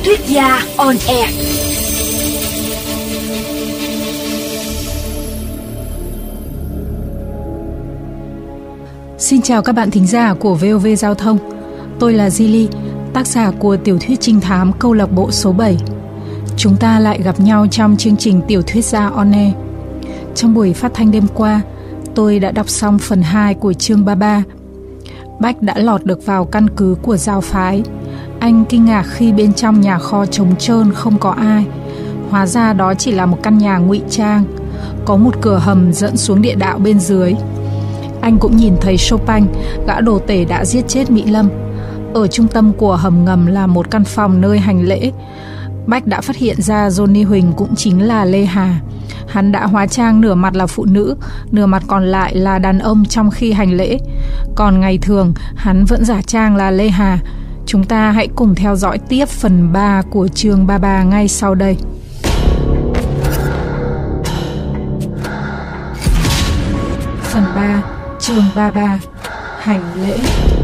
Thuyết gia on air. Xin chào các bạn thính giả của VOV Giao thông. Tôi là Zili, tác giả của tiểu thuyết trinh thám câu lạc bộ số 7. Chúng ta lại gặp nhau trong chương trình Tiểu thuyết gia on air. Trong buổi phát thanh đêm qua, tôi đã đọc xong phần 2 của chương 33. Bách đã lọt được vào căn cứ của giáo phái. Anh kinh ngạc khi bên trong nhà kho trống trơn không có ai. Hóa ra đó chỉ là một căn nhà ngụy trang. Có một cửa hầm dẫn xuống địa đạo bên dưới. Anh cũng nhìn thấy Chopin, gã đồ tể đã giết chết Mỹ Lâm. Ở trung tâm của hầm ngầm là một căn phòng nơi hành lễ. Bách đã phát hiện ra Johnny Huỳnh cũng chính là Lê Hà. Hắn đã hóa trang nửa mặt là phụ nữ, nửa mặt còn lại là đàn ông trong khi hành lễ. Còn ngày thường, hắn vẫn giả trang là Lê Hà. Chúng ta hãy cùng theo dõi tiếp phần 3 của chương 33 ngay sau đây. Phần 3, chương 33, hành lễ.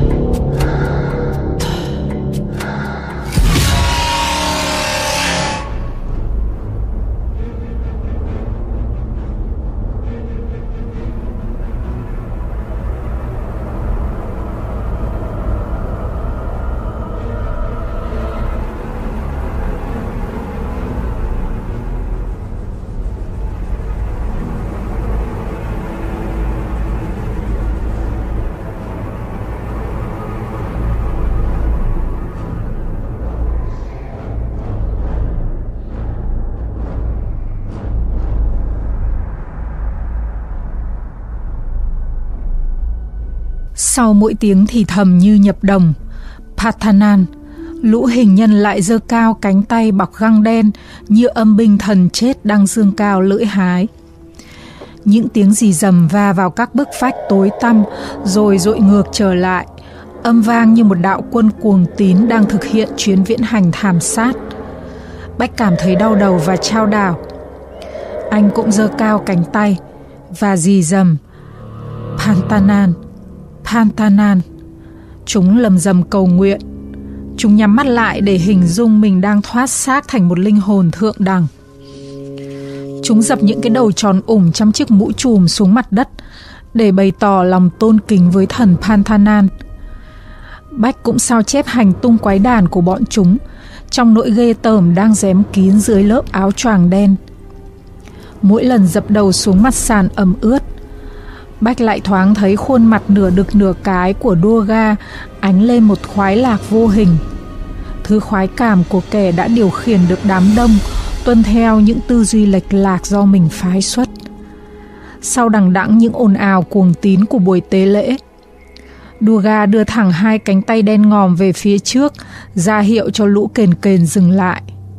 Sau mỗi tiếng thì thầm như nhập đồng, Pathanan, lũ hình nhân lại giơ cao cánh tay bọc găng đen như âm binh thần chết đang giương cao lưỡi hái. Những tiếng rì rầm va vào các bức vách tối tăm rồi dội ngược trở lại, âm vang như một đạo quân cuồng tín đang thực hiện chuyến viễn hành thảm sát. Bách cảm thấy đau đầu và chao đảo. Anh cũng giơ cao cánh tay và rì rầm, Pathanan, Pathanan. Chúng lầm rầm cầu nguyện. Chúng nhắm mắt lại để hình dung mình đang thoát xác thành một linh hồn thượng đẳng. Chúng dập những cái đầu tròn ủng trong chiếc mũ trùm xuống mặt đất để bày tỏ lòng tôn kính với thần Pathanan. Bách cũng sao chép hành tung quái đản của bọn chúng trong nỗi ghê tởm đang giếm kín dưới lớp áo choàng đen. Mỗi lần dập đầu xuống mặt sàn ẩm ướt, Bách lại thoáng thấy khuôn mặt nửa đực nửa cái của Durga ánh lên một khoái lạc vô hình. Thứ khoái cảm của kẻ đã điều khiển được đám đông tuân theo những tư duy lệch lạc do mình phái xuất. Sau đằng đẵng những ồn ào cuồng tín của buổi tế lễ, Durga đưa thẳng hai cánh tay đen ngòm về phía trước, ra hiệu cho lũ kền kền dừng lại.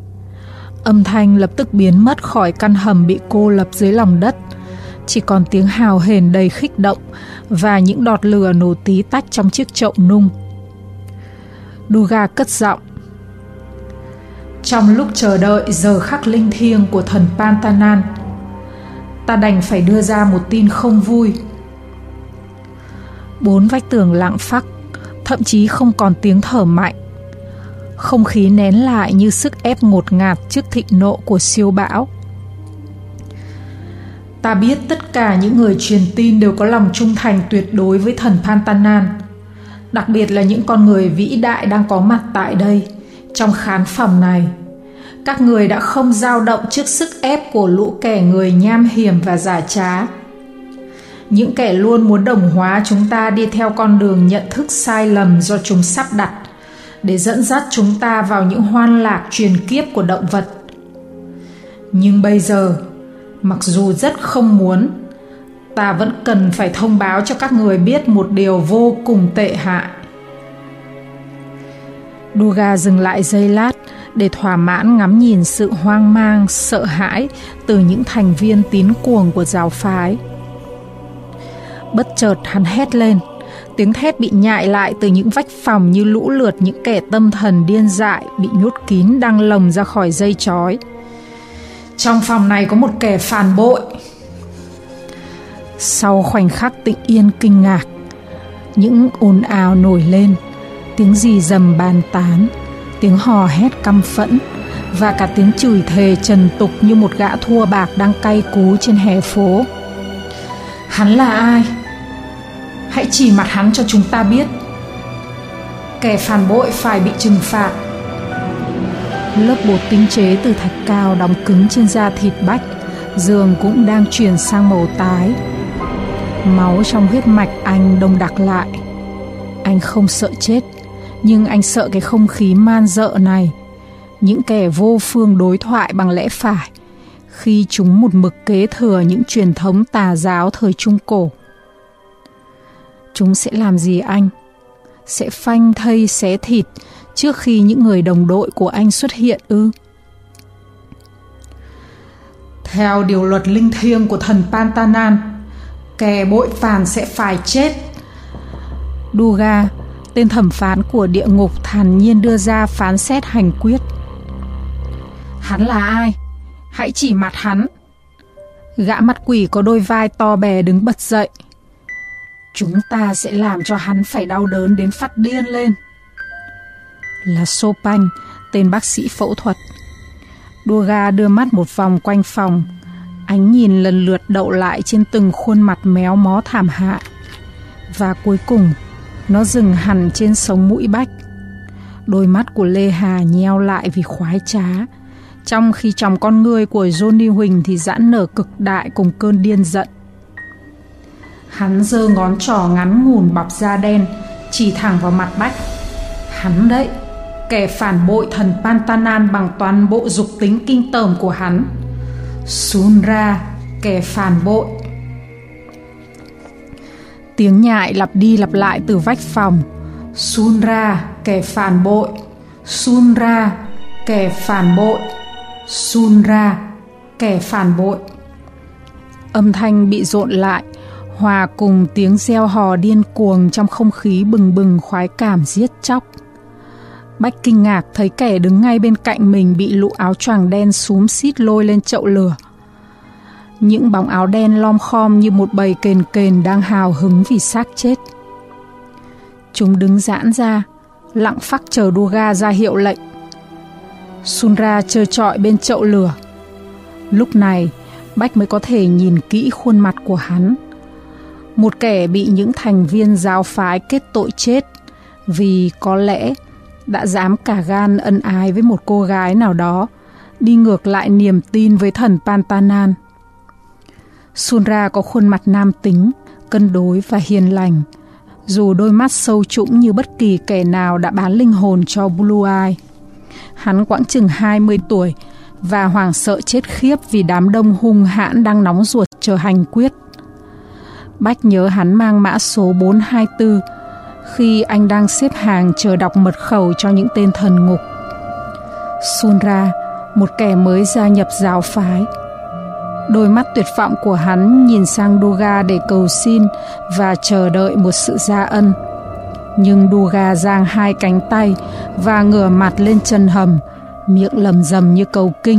Âm thanh lập tức biến mất khỏi căn hầm bị cô lập dưới lòng đất. Chỉ còn tiếng hào hển đầy khích động và những đọt lửa nổ tí tách trong chiếc chậu nung. Durga cất giọng: trong lúc chờ đợi giờ khắc linh thiêng của thần Pathanan, ta đành phải đưa ra một tin không vui. Bốn vách tường lặng phắc, thậm chí không còn tiếng thở mạnh. Không khí nén lại như sức ép ngột ngạt trước thịnh nộ của siêu bão. Ta biết tất cả những người truyền tin đều có lòng trung thành tuyệt đối với thần Pathanan, đặc biệt là những con người vĩ đại đang có mặt tại đây, trong khán phòng này. Các người đã không dao động trước sức ép của lũ kẻ người nham hiểm và giả trá. Những kẻ luôn muốn đồng hóa chúng ta đi theo con đường nhận thức sai lầm do chúng sắp đặt, để dẫn dắt chúng ta vào những hoan lạc truyền kiếp của động vật. Nhưng bây giờ, mặc dù rất không muốn, ta vẫn cần phải thông báo cho các người biết một điều vô cùng tệ hại. Durga dừng lại giây lát để thỏa mãn ngắm nhìn sự hoang mang, sợ hãi từ những thành viên tín cuồng của giáo phái. Bất chợt hắn hét lên. Tiếng thét bị nhại lại từ những vách phòng như lũ lượt những kẻ tâm thần điên dại bị nhốt kín đang lồng ra khỏi dây trói. Trong phòng này có một kẻ phản bội. Sau khoảnh khắc tĩnh yên kinh ngạc, những ồn ào nổi lên, tiếng rì rầm bàn tán, tiếng hò hét căm phẫn và cả tiếng chửi thề trần tục như một gã thua bạc đang cay cú trên hè phố. Hắn là ai? Hãy chỉ mặt hắn cho chúng ta biết. Kẻ phản bội phải bị trừng phạt. Lớp bột tinh chế từ thạch cao đóng cứng trên da thịt Bách dường cũng đang chuyển sang màu tái. Máu trong huyết mạch anh đông đặc lại. Anh không sợ chết, nhưng anh sợ cái không khí man rợ này. Những kẻ vô phương đối thoại bằng lẽ phải, khi chúng một mực kế thừa những truyền thống tà giáo thời Trung Cổ. Chúng sẽ làm gì anh? Sẽ phanh thây xé thịt trước khi những người đồng đội của anh xuất hiện ư? Theo điều luật linh thiêng của thần Pantanan, kẻ bội phản sẽ phải chết. Duga, tên thẩm phán của địa ngục, thản nhiên đưa ra phán xét hành quyết. Hắn là ai? Hãy chỉ mặt hắn. Gã mặt quỷ có đôi vai to bè đứng bật dậy. Chúng ta sẽ làm cho hắn phải đau đớn đến phát điên lên. Là Chopin, tên bác sĩ phẫu thuật. Duga đưa mắt một vòng quanh phòng. Ánh nhìn lần lượt đậu lại trên từng khuôn mặt méo mó thảm hại. Và cuối cùng, nó dừng hẳn trên sống mũi Bách. Đôi mắt của Lê Hà nheo lại vì khoái trá, trong khi tròng con ngươi của Johnny Huỳnh thì giãn nở cực đại cùng cơn điên giận. Hắn giơ ngón trỏ ngắn ngủn bọc da đen chỉ thẳng vào mặt Bách. Hắn đấy, kẻ phản bội thần Pantanan bằng toàn bộ dục tính kinh tởm của hắn. Sunra, kẻ phản bội. Tiếng nhại lặp đi lặp lại từ vách phòng. Sunra, kẻ phản bội. Sunra, kẻ phản bội. Sunra, kẻ phản bội. Âm thanh bị dộn lại, hòa cùng tiếng reo hò điên cuồng trong không khí bừng bừng khoái cảm giết chóc. Bách kinh ngạc thấy kẻ đứng ngay bên cạnh mình bị lũ áo choàng đen xúm xít lôi lên chậu lửa. Những bóng áo đen lom khom như một bầy kền kền đang hào hứng vì xác chết. Chúng đứng giãn ra, lặng phắc chờ Duga ra hiệu lệnh. Sunra trơ trọi bên chậu lửa. Lúc này, Bách mới có thể nhìn kỹ khuôn mặt của hắn. Một kẻ bị những thành viên giáo phái kết tội chết vì có lẽ đã dám cả gan ân ái với một cô gái nào đó, đi ngược lại niềm tin với thần Pantanan. Sunra có khuôn mặt nam tính, cân đối và hiền lành, dù đôi mắt sâu trũng như bất kỳ kẻ nào đã bán linh hồn cho Blue Eye. Hắn quãng chừng 20 tuổi và hoảng sợ chết khiếp vì đám đông hung hãn đang nóng ruột chờ hành quyết. Bách nhớ hắn mang mã số 424 khi anh đang xếp hàng chờ đọc mật khẩu cho những tên thần ngục. Sunra, một kẻ mới gia nhập giáo phái. Đôi mắt tuyệt vọng của hắn nhìn sang Duga để cầu xin và chờ đợi một sự gia ân. Nhưng Duga giang hai cánh tay và ngửa mặt lên chân hầm, miệng lầm rầm như cầu kinh.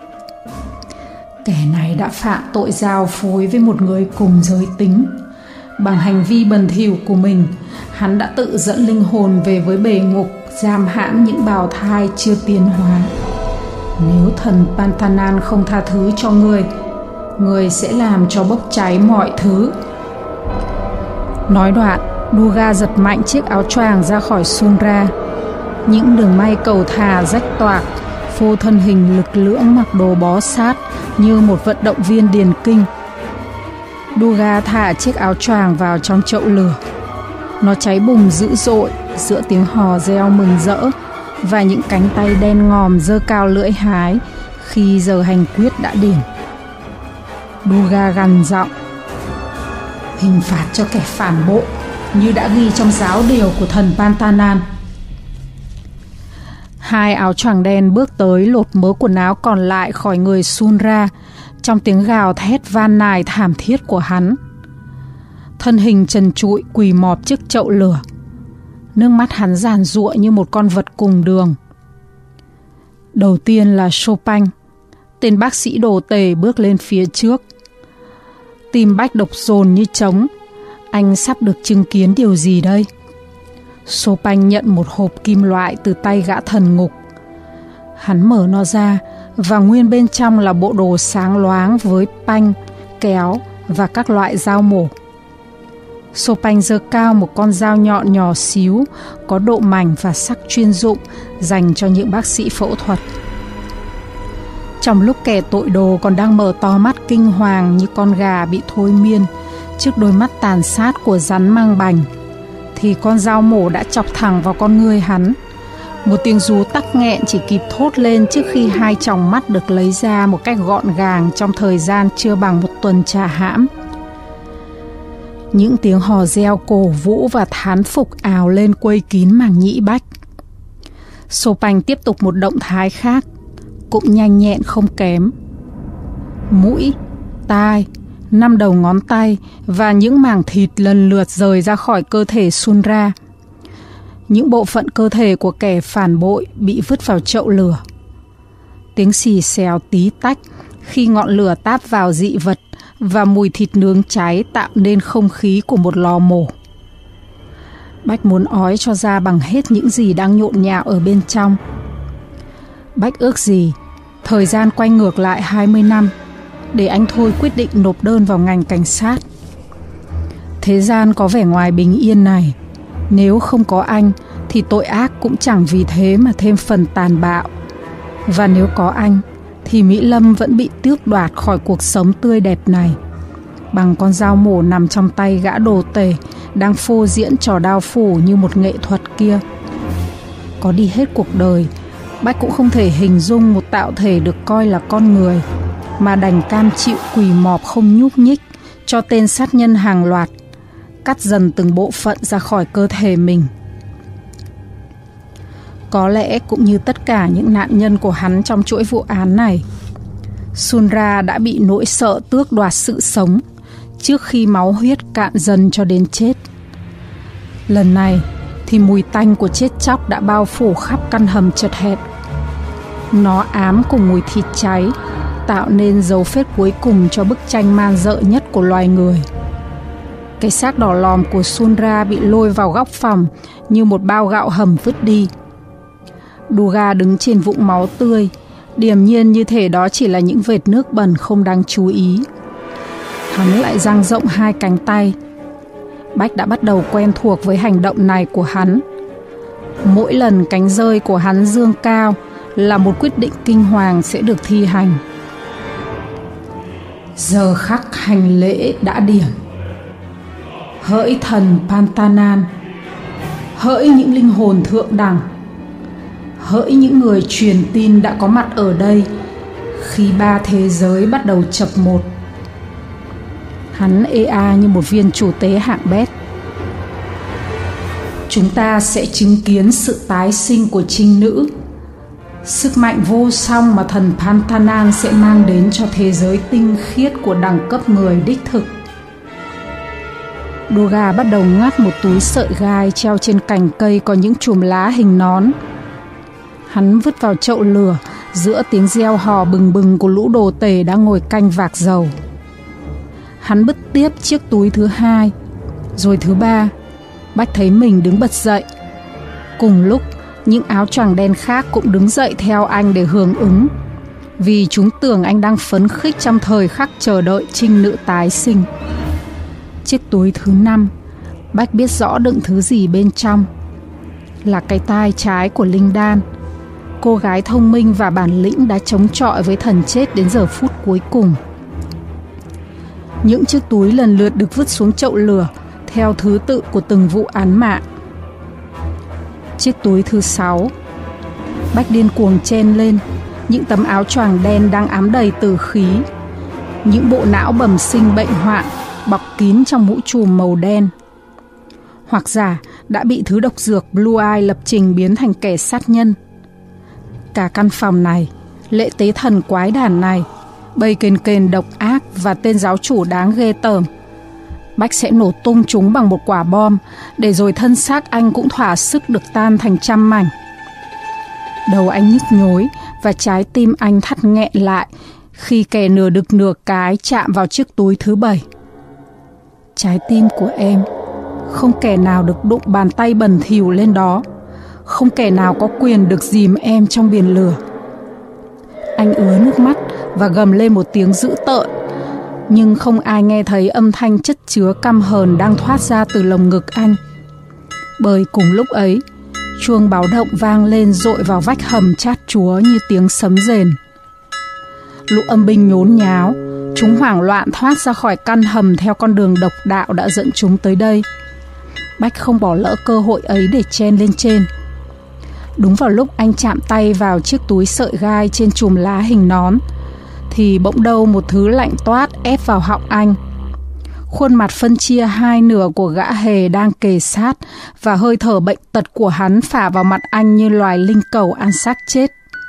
Kẻ này đã phạm tội giao phối với một người cùng giới tính. Bằng hành vi bần thỉu của mình, hắn đã tự dẫn linh hồn về với bể ngục, giam hãm những bào thai chưa tiến hóa. Nếu thần Pantanan không tha thứ cho người sẽ làm cho bốc cháy mọi thứ. Nói đoạn, Duga giật mạnh chiếc áo choàng ra khỏi Sunra. Những đường may cầu thả rách toạc, phô thân hình lực lưỡng mặc đồ bó sát như một vận động viên điền kinh. Duga thả chiếc áo choàng vào trong chậu lửa. Nó cháy bùng dữ dội giữa tiếng hò reo mừng rỡ và những cánh tay đen ngòm giơ cao lưỡi hái khi giờ hành quyết đã điểm. Duga gằn giọng: hình phạt cho kẻ phản bội như đã ghi trong giáo điều của thần Pantanan. Hai áo choàng đen bước tới lột mớ quần áo còn lại khỏi người Sunra trong tiếng gào thét van nài thảm thiết của hắn. Thân hình trần trụi quỳ mọp trước chậu lửa. Nước mắt hắn giàn giụa như một con vật cùng đường. Đầu tiên là Chopin, tên bác sĩ đồ tể bước lên phía trước. Tim Bách đập dồn như trống. Anh sắp được chứng kiến điều gì đây? Chopin nhận một hộp kim loại từ tay gã thần ngục. Hắn mở nó ra và nguyên bên trong là bộ đồ sáng loáng với panh, kéo và các loại dao mổ. Chopin giơ cao một con dao nhọn nhỏ xíu, có độ mảnh và sắc chuyên dụng, dành cho những bác sĩ phẫu thuật. Trong lúc kẻ tội đồ còn đang mở to mắt kinh hoàng như con gà bị thôi miên trước đôi mắt tàn sát của rắn mang bành, thì con dao mổ đã chọc thẳng vào con ngươi hắn. Một tiếng rú tắc nghẹn chỉ kịp thốt lên trước khi hai tròng mắt được lấy ra một cách gọn gàng trong thời gian chưa bằng một tuần trà hãm. Những tiếng hò reo cổ vũ và thán phục ào lên quây kín màng nhĩ Bach. Chopin tiếp tục một động thái khác, cũng nhanh nhẹn không kém. Mũi, tai, 5 đầu ngón tay và những mảng thịt lần lượt rời ra khỏi cơ thể Sunra. Những bộ phận cơ thể của kẻ phản bội bị vứt vào chậu lửa. Tiếng xì xèo tí tách khi ngọn lửa táp vào dị vật và mùi thịt nướng cháy tạo nên không khí của một lò mổ. Bach muốn ói cho ra bằng hết những gì đang nhộn nhạo ở bên trong. Bach ước gì thời gian quay ngược lại 20 năm để anh thôi quyết định nộp đơn vào ngành cảnh sát. Thế gian có vẻ ngoài bình yên này, nếu không có anh thì tội ác cũng chẳng vì thế mà thêm phần tàn bạo. Và nếu có anh thì Mỹ Lâm vẫn bị tước đoạt khỏi cuộc sống tươi đẹp này bằng con dao mổ nằm trong tay gã đồ tể đang phô diễn trò đao phủ như một nghệ thuật kia. Có đi hết cuộc đời, Bach cũng không thể hình dung một tạo thể được coi là con người mà đành cam chịu quỳ mọp không nhúc nhích cho tên sát nhân hàng loạt cắt dần từng bộ phận ra khỏi cơ thể mình. Có lẽ cũng như tất cả những nạn nhân của hắn trong chuỗi vụ án này, Sunra đã bị nỗi sợ tước đoạt sự sống trước khi máu huyết cạn dần cho đến chết. Lần này thì mùi tanh của chết chóc đã bao phủ khắp căn hầm chật hẹp. Nó ám cùng mùi thịt cháy, tạo nên dấu vết cuối cùng cho bức tranh man rợ nhất của loài người. Cái xác đỏ lòm của Sunra bị lôi vào góc phòng như một bao gạo hầm vứt đi. Duga đứng trên vũng máu tươi, điềm nhiên như thể đó chỉ là những vệt nước bẩn không đáng chú ý. Hắn lại dang rộng hai cánh tay. Bach đã bắt đầu quen thuộc với hành động này của hắn. Mỗi lần cánh rơi của hắn dương cao là một quyết định kinh hoàng sẽ được thi hành. Giờ khắc hành lễ đã điểm. Hỡi thần Pantanan, hỡi những linh hồn thượng đẳng, hỡi những người truyền tin đã có mặt ở đây khi ba thế giới bắt đầu chập một. Hắn ê a như một viên chủ tế hạng bét. Chúng ta sẽ chứng kiến sự tái sinh của trinh nữ, sức mạnh vô song mà thần Pantanan sẽ mang đến cho thế giới tinh khiết của đẳng cấp người đích thực. Duga bắt đầu ngắt một túi sợi gai treo trên cành cây có những chùm lá hình nón. Hắn vứt vào chậu lửa giữa tiếng reo hò bừng bừng của lũ đồ tể đang ngồi canh vạc dầu. Hắn bứt tiếp chiếc túi thứ hai, rồi thứ ba. Bach thấy mình đứng bật dậy. Cùng lúc, những áo choàng đen khác cũng đứng dậy theo anh để hưởng ứng, vì chúng tưởng anh đang phấn khích trong thời khắc chờ đợi trinh nữ tái sinh. Chiếc túi thứ 5, Bach biết rõ đựng thứ gì bên trong. Là cái tai trái của Linh Đan, cô gái thông minh và bản lĩnh đã chống chọi với thần chết đến giờ phút cuối cùng. Những chiếc túi lần lượt được vứt xuống chậu lửa theo thứ tự của từng vụ án mạng. Chiếc túi thứ 6, Bach điên cuồng chen lên những tấm áo choàng đen đang ám đầy tử khí, những bộ não bẩm sinh bệnh hoạn bọc kín trong mũ trùm màu đen. Hoặc giả đã bị thứ độc dược Blue Eye lập trình biến thành kẻ sát nhân. Cả căn phòng này, lễ tế thần quái đản này, bầy kền kền độc ác và tên giáo chủ đáng ghê tởm, Bach sẽ nổ tung chúng bằng một quả bom, để rồi thân xác anh cũng thỏa sức được tan thành trăm mảnh. Đầu anh nhức nhối và trái tim anh thắt nghẹn lại khi kẻ nửa đực nửa cái chạm vào chiếc túi thứ 7. Trái tim của em Không kẻ nào được đụng bàn tay bẩn thỉu lên đó. Không kẻ nào có quyền được dìm em trong biển lửa. Anh ứa nước mắt và gầm lên một tiếng dữ tợn, nhưng không ai nghe thấy âm thanh chất chứa căm hờn đang thoát ra từ lồng ngực anh. Bởi cùng lúc ấy, chuông báo động vang lên dội vào vách hầm chát chúa như tiếng sấm rền. Lũ âm binh nhốn nháo, chúng hoảng loạn thoát ra khỏi căn hầm theo con đường độc đạo đã dẫn chúng tới đây. Bách không bỏ lỡ cơ hội ấy để chen lên trên. Đúng vào lúc anh chạm tay vào chiếc túi sợi gai trên chùm lá hình nón, thì bỗng đâu một thứ lạnh toát ép vào họng anh. Khuôn mặt phân chia hai nửa của gã hề đang kề sát, và hơi thở bệnh tật của hắn phả vào mặt anh như loài linh cẩu ăn xác chết.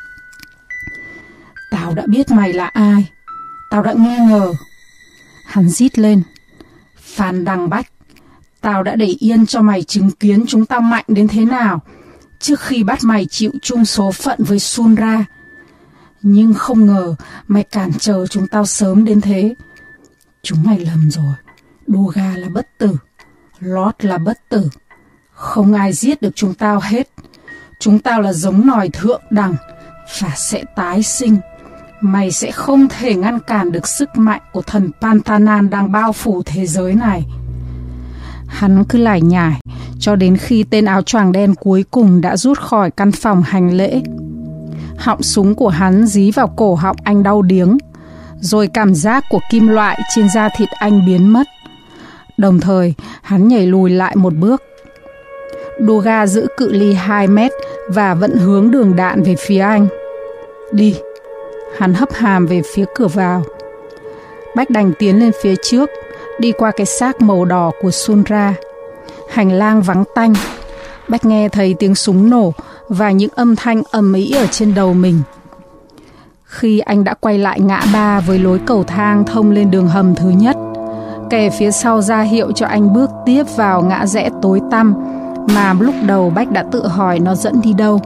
Tao đã biết mày là ai. Tao đã nghi ngờ. Hắn rít lên. Phan Đăng Bách, tao đã để yên cho mày chứng kiến chúng tao mạnh đến thế nào trước khi bắt mày chịu chung số phận với Sun Ra. Nhưng không ngờ mày cản trở chúng tao sớm đến thế. Chúng mày lầm rồi. Duga là bất tử, Lord là bất tử. Không ai giết được chúng tao hết. Chúng tao là giống nòi thượng đẳng và sẽ tái sinh. Mày sẽ không thể ngăn cản được sức mạnh của thần Pantanan đang bao phủ thế giới này. Hắn cứ lải nhải cho đến khi tên áo choàng đen cuối cùng đã rút khỏi căn phòng hành lễ. Họng súng của hắn dí vào cổ họng anh đau điếng, rồi cảm giác của kim loại trên da thịt anh biến mất. Đồng thời, hắn nhảy lùi lại một bước. Duga giữ cự ly 2 mét và vận hướng đường đạn về phía anh. Đi. Hắn hấp hàm về phía cửa vào. Bách đành tiến lên phía trước, đi qua cái xác màu đỏ của Sun Ra. Hành lang vắng tanh. Bách nghe thấy tiếng súng nổ và những âm thanh ầm ĩ ở trên đầu mình. Khi anh đã quay lại ngã ba với lối cầu thang thông lên đường hầm thứ nhất, kẻ phía sau ra hiệu cho anh bước tiếp vào ngã rẽ tối tăm mà lúc đầu Bách đã tự hỏi nó dẫn đi đâu.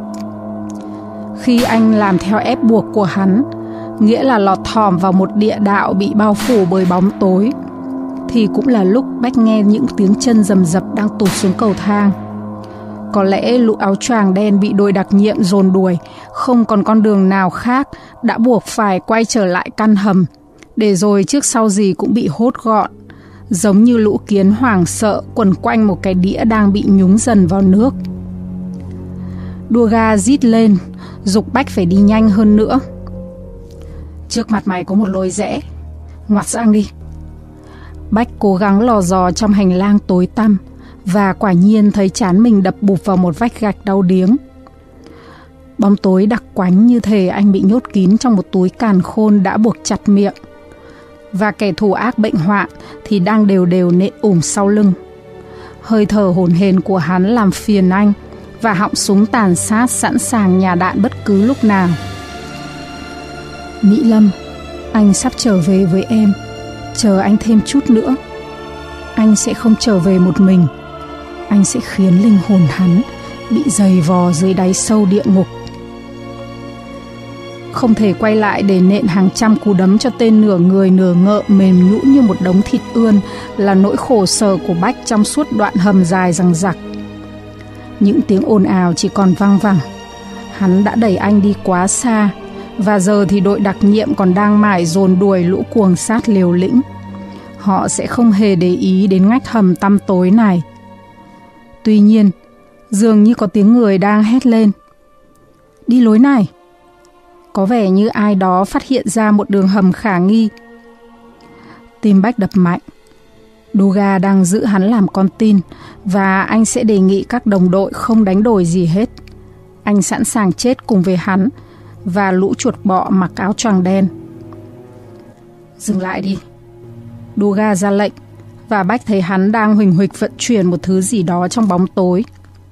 Khi anh làm theo ép buộc của hắn, nghĩa là lọt thỏm vào một địa đạo bị bao phủ bởi bóng tối, thì cũng là lúc Bách nghe những tiếng chân rầm rập đang tụt xuống cầu thang. Có lẽ lũ áo choàng đen bị đội đặc nhiệm dồn đuổi, không còn con đường nào khác, đã buộc phải quay trở lại căn hầm, để rồi trước sau gì cũng bị hốt gọn, giống như lũ kiến hoảng sợ quần quanh một cái đĩa đang bị nhúng dần vào nước. Duga rít lên, giục Bách phải đi nhanh hơn nữa. Trước mặt mày có một lối rẽ, ngoặt sang đi. Bách cố gắng lò dò trong hành lang tối tăm, và quả nhiên thấy trán mình đập bụp vào một vách gạch đau điếng. Bóng tối đặc quánh như thể anh bị nhốt kín trong một túi càn khôn đã buộc chặt miệng, và kẻ thù ác bệnh hoạn thì đang đều đều nện sau lưng. Hơi thở hổn hển của hắn làm phiền anh, và họng súng tàn sát sẵn sàng nhả đạn bất cứ lúc nào. Mỹ Lâm, anh sắp trở về với em. Chờ anh thêm chút nữa. Anh sẽ không trở về một mình. Anh sẽ khiến linh hồn hắn bị giày vò dưới đáy sâu địa ngục. Không thể quay lại để nện hàng trăm cú đấm cho tên nửa người nửa ngợ mềm nhũn như một đống thịt ươn là nỗi khổ sở của Bách trong suốt đoạn hầm dài dằng dặc. Những tiếng ồn ào chỉ còn văng vẳng. Hắn đã đẩy anh đi quá xa, và giờ thì đội đặc nhiệm còn đang mải dồn đuổi lũ cuồng sát liều lĩnh. Họ sẽ không hề để ý đến ngách hầm tăm tối này. Tuy nhiên, dường như có tiếng người đang hét lên. Đi lối này. Có vẻ như ai đó phát hiện ra một đường hầm khả nghi. Tim Bách đập mạnh. Duga đang giữ hắn làm con tin, và anh sẽ đề nghị các đồng đội không đánh đổi gì hết. Anh sẵn sàng chết cùng với hắn và lũ chuột bọ mặc áo choàng đen. Dừng lại đi. Duga ra lệnh, và Bách thấy hắn đang huỳnh huỵch vận chuyển một thứ gì đó trong bóng tối.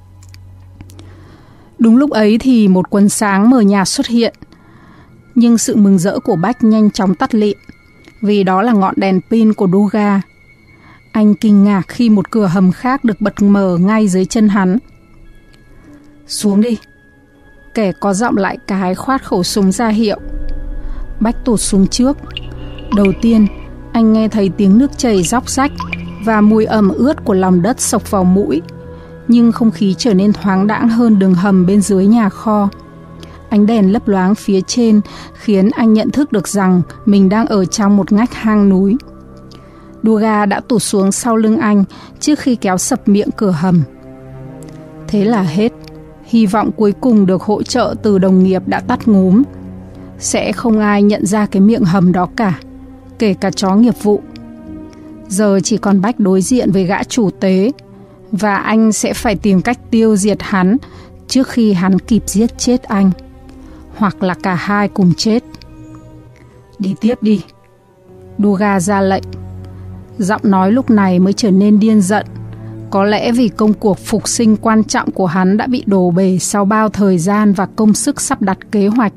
Đúng lúc ấy thì một quần sáng mờ nhạt xuất hiện, nhưng sự mừng rỡ của Bách nhanh chóng tắt lịm, vì đó là ngọn đèn pin của Duga. Anh kinh ngạc khi một cửa hầm khác được bật mở ngay dưới chân hắn. Xuống đi. Kẻ có giọng lại cái khoát khẩu súng ra hiệu. Bách tụt xuống trước. Đầu tiên, anh nghe thấy tiếng nước chảy róc rách, và mùi ẩm ướt của lòng đất xộc vào mũi. Nhưng không khí trở nên thoáng đãng hơn đường hầm bên dưới nhà kho. Ánh đèn lấp loáng phía trên khiến anh nhận thức được rằng mình đang ở trong một ngách hang núi. Duga đã tụt xuống sau lưng anh trước khi kéo sập miệng cửa hầm. Thế là hết. Hy vọng cuối cùng được hỗ trợ từ đồng nghiệp đã tắt ngúm. Sẽ không ai nhận ra cái miệng hầm đó cả, kể cả chó nghiệp vụ. Giờ chỉ còn Bách đối diện với gã chủ tế, và anh sẽ phải tìm cách tiêu diệt hắn trước khi hắn kịp giết chết anh. Hoặc là cả hai cùng chết. Đi tiếp đi. Duga ra lệnh. Giọng nói lúc này mới trở nên điên giận. Có lẽ vì công cuộc phục sinh quan trọng của hắn đã bị đổ bể sau bao thời gian và công sức sắp đặt kế hoạch.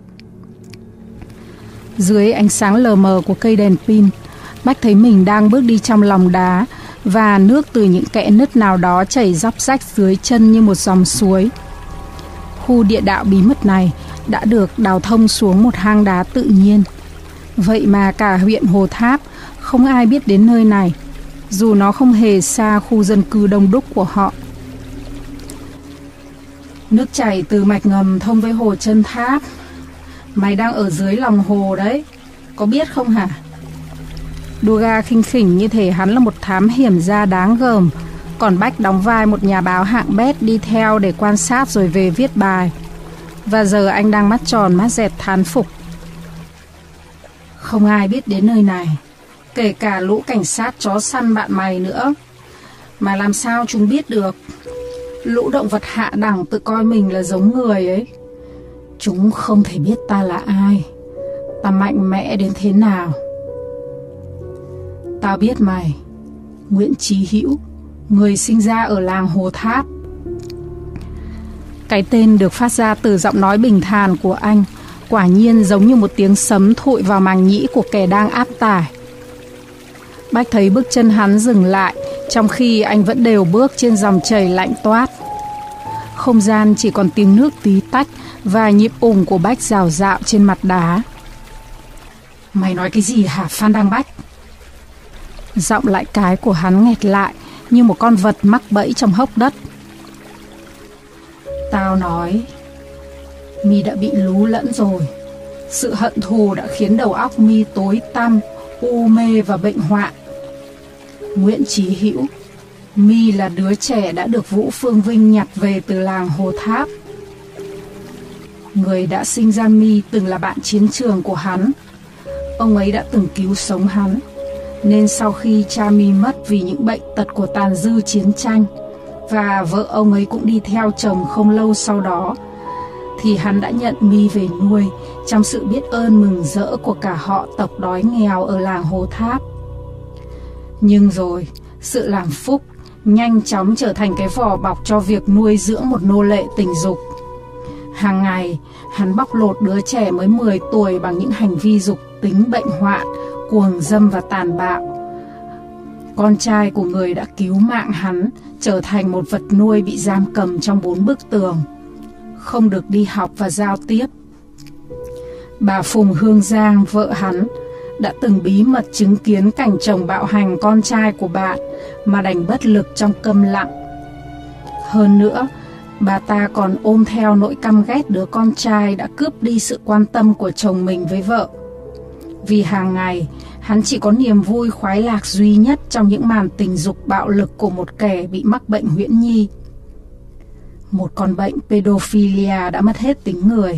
Dưới ánh sáng lờ mờ của cây đèn pin, Bách thấy mình đang bước đi trong lòng đá và nước từ những kẽ nứt nào đó chảy róc rách dưới chân như một dòng suối. Khu địa đạo bí mật này đã được đào thông xuống một hang đá tự nhiên. Vậy mà cả huyện Hồ Tháp không ai biết đến nơi này, dù nó không hề xa khu dân cư đông đúc của họ. Nước chảy từ mạch ngầm thông với hồ Chân Tháp. Mày đang ở dưới lòng hồ đấy, có biết không hả? Duga khinh khỉnh như thể hắn là một thám hiểm gia đáng gờm, còn Bách đóng vai một nhà báo hạng bét đi theo để quan sát rồi về viết bài. Và giờ anh đang mắt tròn mắt dẹt thán phục. Không ai biết đến nơi này, kể cả lũ cảnh sát chó săn bạn mày nữa. Mà làm sao chúng biết được? Lũ động vật hạ đẳng tự coi mình là giống người ấy. Chúng không thể biết ta là ai, ta mạnh mẽ đến thế nào. Tao biết mày, Nguyễn Chí Hữu, người sinh ra ở làng Hồ Tháp. Cái tên được phát ra từ giọng nói bình thản của anh quả nhiên giống như một tiếng sấm thụi vào màng nhĩ của kẻ đang áp tải. Bách thấy bước chân hắn dừng lại, trong khi anh vẫn đều bước trên dòng chảy lạnh toát. Không gian chỉ còn tiếng nước tí tách và nhịp ủng của Bách rào rạo trên mặt đá. Mày nói cái gì hả Phan Đăng Bách? Giọng lại cái của hắn nghẹt lại như một con vật mắc bẫy trong hốc đất. Tao nói mi đã bị lú lẫn rồi. Sự hận thù đã khiến đầu óc mi tối tăm, u mê và bệnh hoạn. Nguyễn Chí Hữu, mi là đứa trẻ đã được Vũ Phương Vinh nhặt về từ làng Hồ Tháp. Người đã sinh ra mi từng là bạn chiến trường của hắn. Ông ấy đã từng cứu sống hắn, nên sau khi cha mi mất vì những bệnh tật của tàn dư chiến tranh, và vợ ông ấy cũng đi theo chồng không lâu sau đó, thì hắn đã nhận mi về nuôi trong sự biết ơn mừng rỡ của cả họ tộc đói nghèo ở làng Hồ Tháp. Nhưng rồi, sự làm phúc nhanh chóng trở thành cái vỏ bọc cho việc nuôi dưỡng một nô lệ tình dục. Hàng ngày, hắn bóc lột đứa trẻ mới 10 tuổi bằng những hành vi dục tính bệnh hoạn, cuồng dâm và tàn bạo. Con trai của người đã cứu mạng hắn trở thành một vật nuôi bị giam cầm trong 4 bức tường, không được đi học và giao tiếp. Bà Phùng Hương Giang, vợ hắn, đã từng bí mật chứng kiến cảnh chồng bạo hành con trai của bạn mà đành bất lực trong câm lặng. Hơn nữa, bà ta còn ôm theo nỗi căm ghét đứa con trai đã cướp đi sự quan tâm của chồng mình với vợ. Vì hàng ngày, hắn chỉ có niềm vui khoái lạc duy nhất trong những màn tình dục bạo lực của một kẻ bị mắc bệnh huyễn nhi. Một con bệnh pedophilia đã mất hết tính người.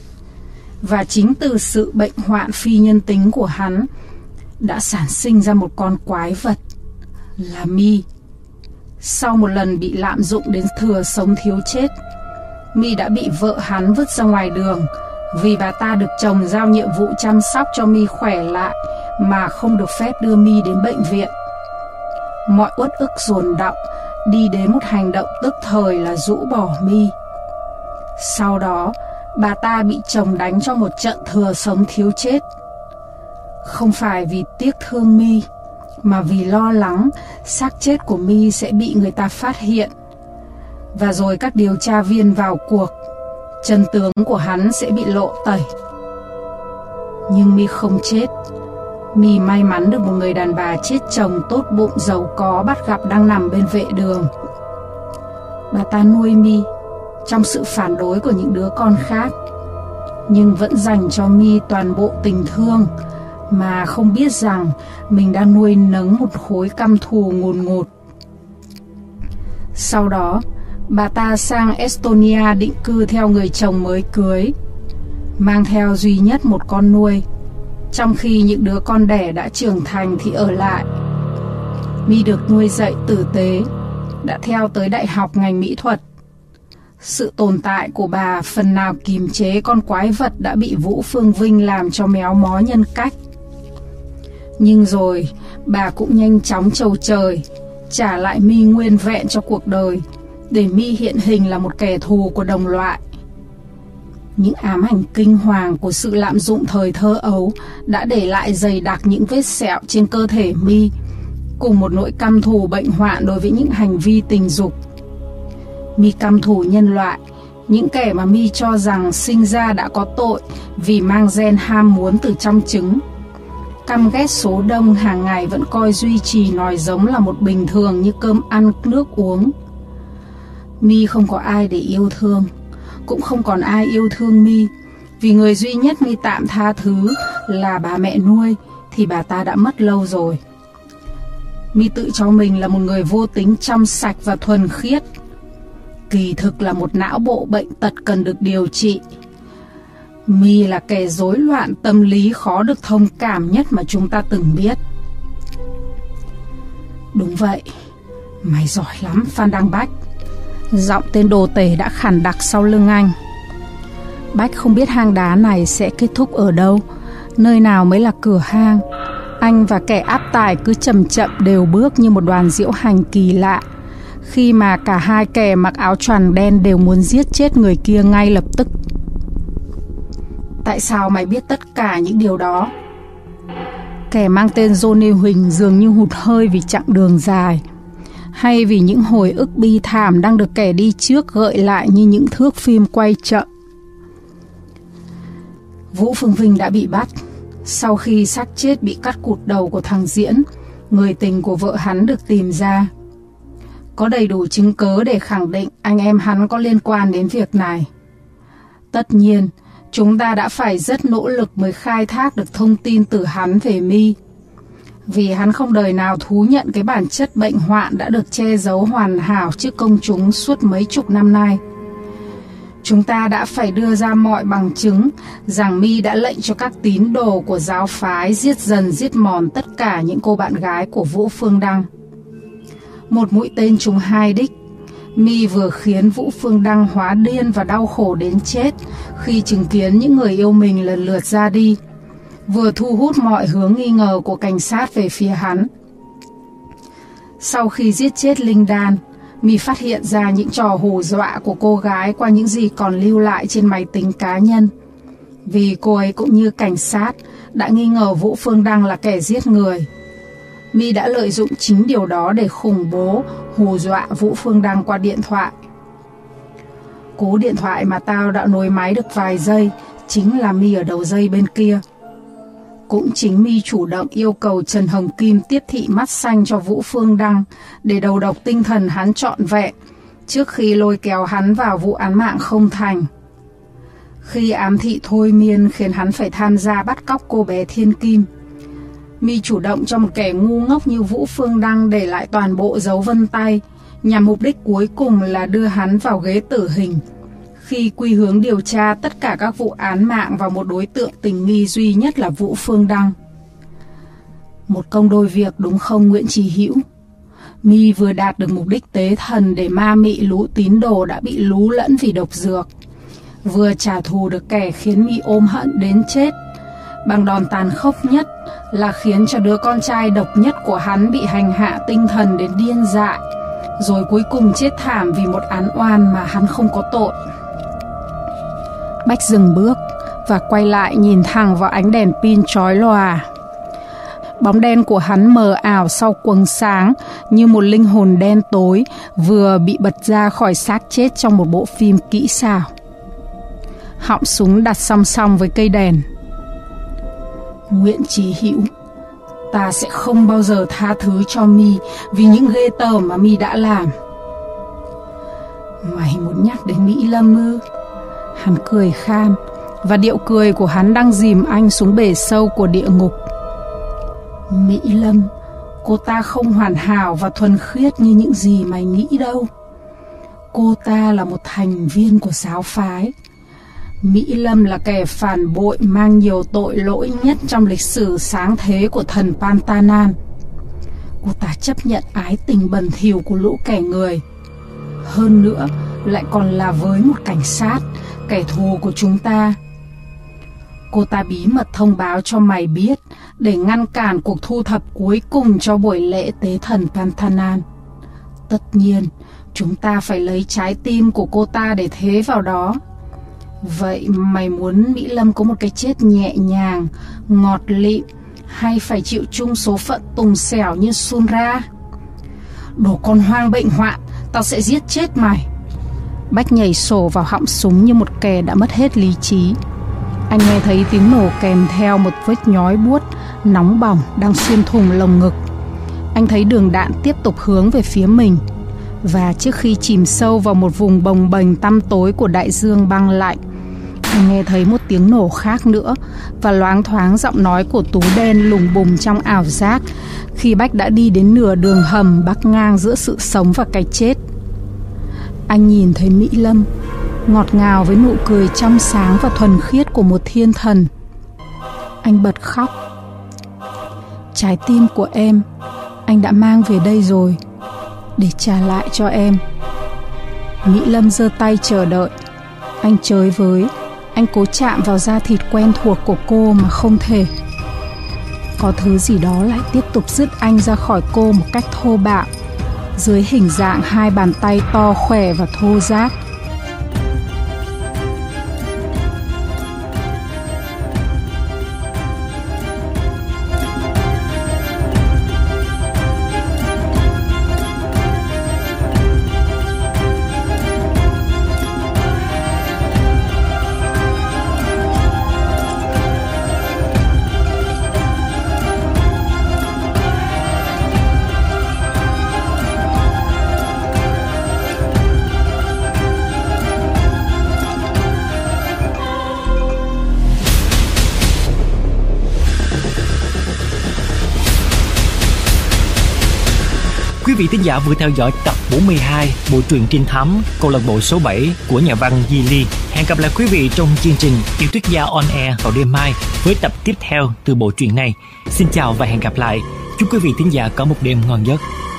Và chính từ sự bệnh hoạn phi nhân tính của hắn đã sản sinh ra một con quái vật là mi. Sau một lần bị lạm dụng đến thừa sống thiếu chết, mi đã bị vợ hắn vứt ra ngoài đường vì bà ta được chồng giao nhiệm vụ chăm sóc cho mi khỏe lại mà không được phép đưa mi đến bệnh viện. Mọi uất ức dồn đọng đi đến một hành động tức thời là rũ bỏ mi. Sau đó, bà ta bị chồng đánh cho một trận thừa sống thiếu chết. Không phải vì tiếc thương mi, mà vì lo lắng xác chết của mi sẽ bị người ta phát hiện. Và rồi các điều tra viên vào cuộc, chân tướng của hắn sẽ bị lộ tẩy. Nhưng mi không chết. My may mắn được một người đàn bà chết chồng tốt bụng giàu có bắt gặp đang nằm bên vệ đường. Bà ta nuôi My trong sự phản đối của những đứa con khác, nhưng vẫn dành cho My toàn bộ tình thương, mà không biết rằng mình đang nuôi nấng một khối căm thù ngùn ngụt. Sau đó, bà ta sang Estonia định cư theo người chồng mới cưới, mang theo duy nhất một con nuôi, trong khi những đứa con đẻ đã trưởng thành thì ở lại. My được nuôi dạy tử tế, đã theo tới đại học ngành mỹ thuật. Sự tồn tại của bà phần nào kìm chế con quái vật đã bị Vũ Phương Vinh làm cho méo mó nhân cách. Nhưng rồi, bà cũng nhanh chóng trầu trời, trả lại My nguyên vẹn cho cuộc đời, để My hiện hình là một kẻ thù của đồng loại. Những ám ảnh kinh hoàng của sự lạm dụng thời thơ ấu đã để lại dày đặc những vết sẹo trên cơ thể My, cùng một nỗi căm thù bệnh hoạn đối với những hành vi tình dục. My căm thù nhân loại, những kẻ mà My cho rằng sinh ra đã có tội vì mang gen ham muốn từ trong trứng. Căm ghét số đông hàng ngày vẫn coi duy trì nòi giống là một bình thường như cơm ăn nước uống. My không có ai để yêu thương, cũng không còn ai yêu thương My, vì người duy nhất My tạm tha thứ là bà mẹ nuôi thì bà ta đã mất lâu rồi. My tự cho mình là một người vô tính, trong sạch và thuần khiết. Kỳ thực là một não bộ bệnh tật cần được điều trị. My là kẻ rối loạn tâm lý khó được thông cảm nhất mà chúng ta từng biết. Đúng vậy, mày giỏi lắm Phan Đăng Bách. Giọng tên đồ tể đã khản đặc sau lưng anh. Bách không biết hang đá này sẽ kết thúc ở đâu, nơi nào mới là cửa hang. Anh và kẻ áp tải cứ chậm chậm đều bước như một đoàn diễu hành kỳ lạ, khi mà cả hai kẻ mặc áo choàng đen đều muốn giết chết người kia ngay lập tức. Tại sao mày biết tất cả những điều đó? Kẻ mang tên Johnny Huỳnh dường như hụt hơi vì chặng đường dài, hay vì những hồi ức bi thảm đang được kẻ đi trước gợi lại như những thước phim quay chậm. Vũ Phương Vinh đã bị bắt sau khi xác chết bị cắt cụt đầu của thằng Diễn, người tình của vợ hắn, được tìm ra. Có đầy đủ chứng cớ để khẳng định anh em hắn có liên quan đến việc này. Tất nhiên, chúng ta đã phải rất nỗ lực mới khai thác được thông tin từ hắn về My, vì hắn không đời nào thú nhận cái bản chất bệnh hoạn đã được che giấu hoàn hảo trước công chúng suốt mấy chục năm nay. Chúng ta đã phải đưa ra mọi bằng chứng rằng My đã lệnh cho các tín đồ của giáo phái giết dần giết mòn tất cả những cô bạn gái của Vũ Phương Đăng. Một mũi tên trúng hai đích. My vừa khiến Vũ Phương Đăng hóa điên và đau khổ đến chết khi chứng kiến những người yêu mình lần lượt ra đi, vừa thu hút mọi hướng nghi ngờ của cảnh sát về phía hắn. Sau khi giết chết Linh Đan, My phát hiện ra những trò hù dọa của cô gái qua những gì còn lưu lại trên máy tính cá nhân, vì cô ấy cũng như cảnh sát đã nghi ngờ Vũ Phương Đăng là kẻ giết người. My đã lợi dụng chính điều đó để khủng bố, hù dọa Vũ Phương Đăng qua điện thoại. Cú điện thoại mà tao đã nối máy được vài giây chính là My ở đầu dây bên kia. Cũng chính My chủ động yêu cầu Trần Hồng Kim tiếp thị mắt xanh cho Vũ Phương Đăng để đầu độc tinh thần hắn trọn vẹn trước khi lôi kéo hắn vào vụ án mạng không thành. Khi ám thị thôi miên khiến hắn phải tham gia bắt cóc cô bé Thiên Kim, My chủ động cho một kẻ ngu ngốc như Vũ Phương Đăng để lại toàn bộ dấu vân tay, nhằm mục đích cuối cùng là đưa hắn vào ghế tử hình, khi quy hướng điều tra tất cả các vụ án mạng vào một đối tượng tình nghi duy nhất là Vũ Phương Đăng. Một công đôi việc đúng không Nguyễn Chí Hữu? My vừa đạt được mục đích tế thần để ma mị lũ tín đồ đã bị lú lẫn vì độc dược, vừa trả thù được kẻ khiến My ôm hận đến chết, bằng đòn tàn khốc nhất là khiến cho đứa con trai độc nhất của hắn bị hành hạ tinh thần đến điên dại, rồi cuối cùng chết thảm vì một án oan mà hắn không có tội. Bách dừng bước và quay lại nhìn thẳng vào ánh đèn pin chói lòa. Bóng đen của hắn mờ ảo sau quầng sáng như một linh hồn đen tối vừa bị bật ra khỏi xác chết trong một bộ phim kỹ xảo. Họng súng đặt song song với cây đèn. Nguyễn Chí Hữu, ta sẽ không bao giờ tha thứ cho mi vì những ghê tởm mà mi đã làm. Mày muốn nhắc đến Mỹ Lâm ư? Hắn cười khan, và điệu cười của hắn đang dìm anh xuống bể sâu của địa ngục. Mỹ Lâm, cô ta không hoàn hảo và thuần khiết như những gì mày nghĩ đâu. Cô ta là một thành viên của giáo phái. Mỹ Lâm là kẻ phản bội mang nhiều tội lỗi nhất trong lịch sử sáng thế của thần Pantanan. Cô ta chấp nhận ái tình bẩn thỉu của lũ kẻ người. Hơn nữa, lại còn là với một cảnh sát, kẻ thù của chúng ta. Cô ta bí mật thông báo cho mày biết để ngăn cản cuộc thu thập cuối cùng cho buổi lễ tế thần Pantanan. Tất nhiên, chúng ta phải lấy trái tim của cô ta để thế vào đó. Vậy mày muốn Mỹ Lâm có một cái chết nhẹ nhàng, ngọt lịm, hay phải chịu chung số phận tùng xẻo như Sunra? Đồ con hoang bệnh hoạn, tao sẽ giết chết mày. Bách nhảy sổ vào họng súng như một kẻ đã mất hết lý trí. Anh nghe thấy tiếng nổ kèm theo một vết nhói buốt, nóng bỏng đang xuyên thủng lồng ngực. Anh thấy đường đạn tiếp tục hướng về phía mình. Và trước khi chìm sâu vào một vùng bồng bềnh tăm tối của đại dương băng lạnh, anh nghe thấy một tiếng nổ khác nữa và loáng thoáng giọng nói của Tú Đen lùng bùng trong ảo giác khi Bách đã đi đến nửa đường hầm bắc ngang giữa sự sống và cái chết. Anh nhìn thấy Mỹ Lâm, ngọt ngào với nụ cười trong sáng và thuần khiết của một thiên thần. Anh bật khóc. Trái tim của em, anh đã mang về đây rồi, để trả lại cho em. Mỹ Lâm giơ tay chờ đợi. Anh chới với. Anh cố chạm vào da thịt quen thuộc của cô mà không thể. Có thứ gì đó lại tiếp tục dứt anh ra khỏi cô một cách thô bạo, dưới hình dạng hai bàn tay to khỏe và thô ráp. Quý vị thính giả vừa theo dõi tập 42 bộ truyện trinh thám câu lạc bộ số 7 của nhà văn Di Ly. Hẹn gặp lại quý vị trong chương trình Tiểu thuyết gia on air vào đêm mai với tập tiếp theo từ bộ truyện này. Xin chào và hẹn gặp lại. Chúc quý vị thính giả có một đêm ngon giấc.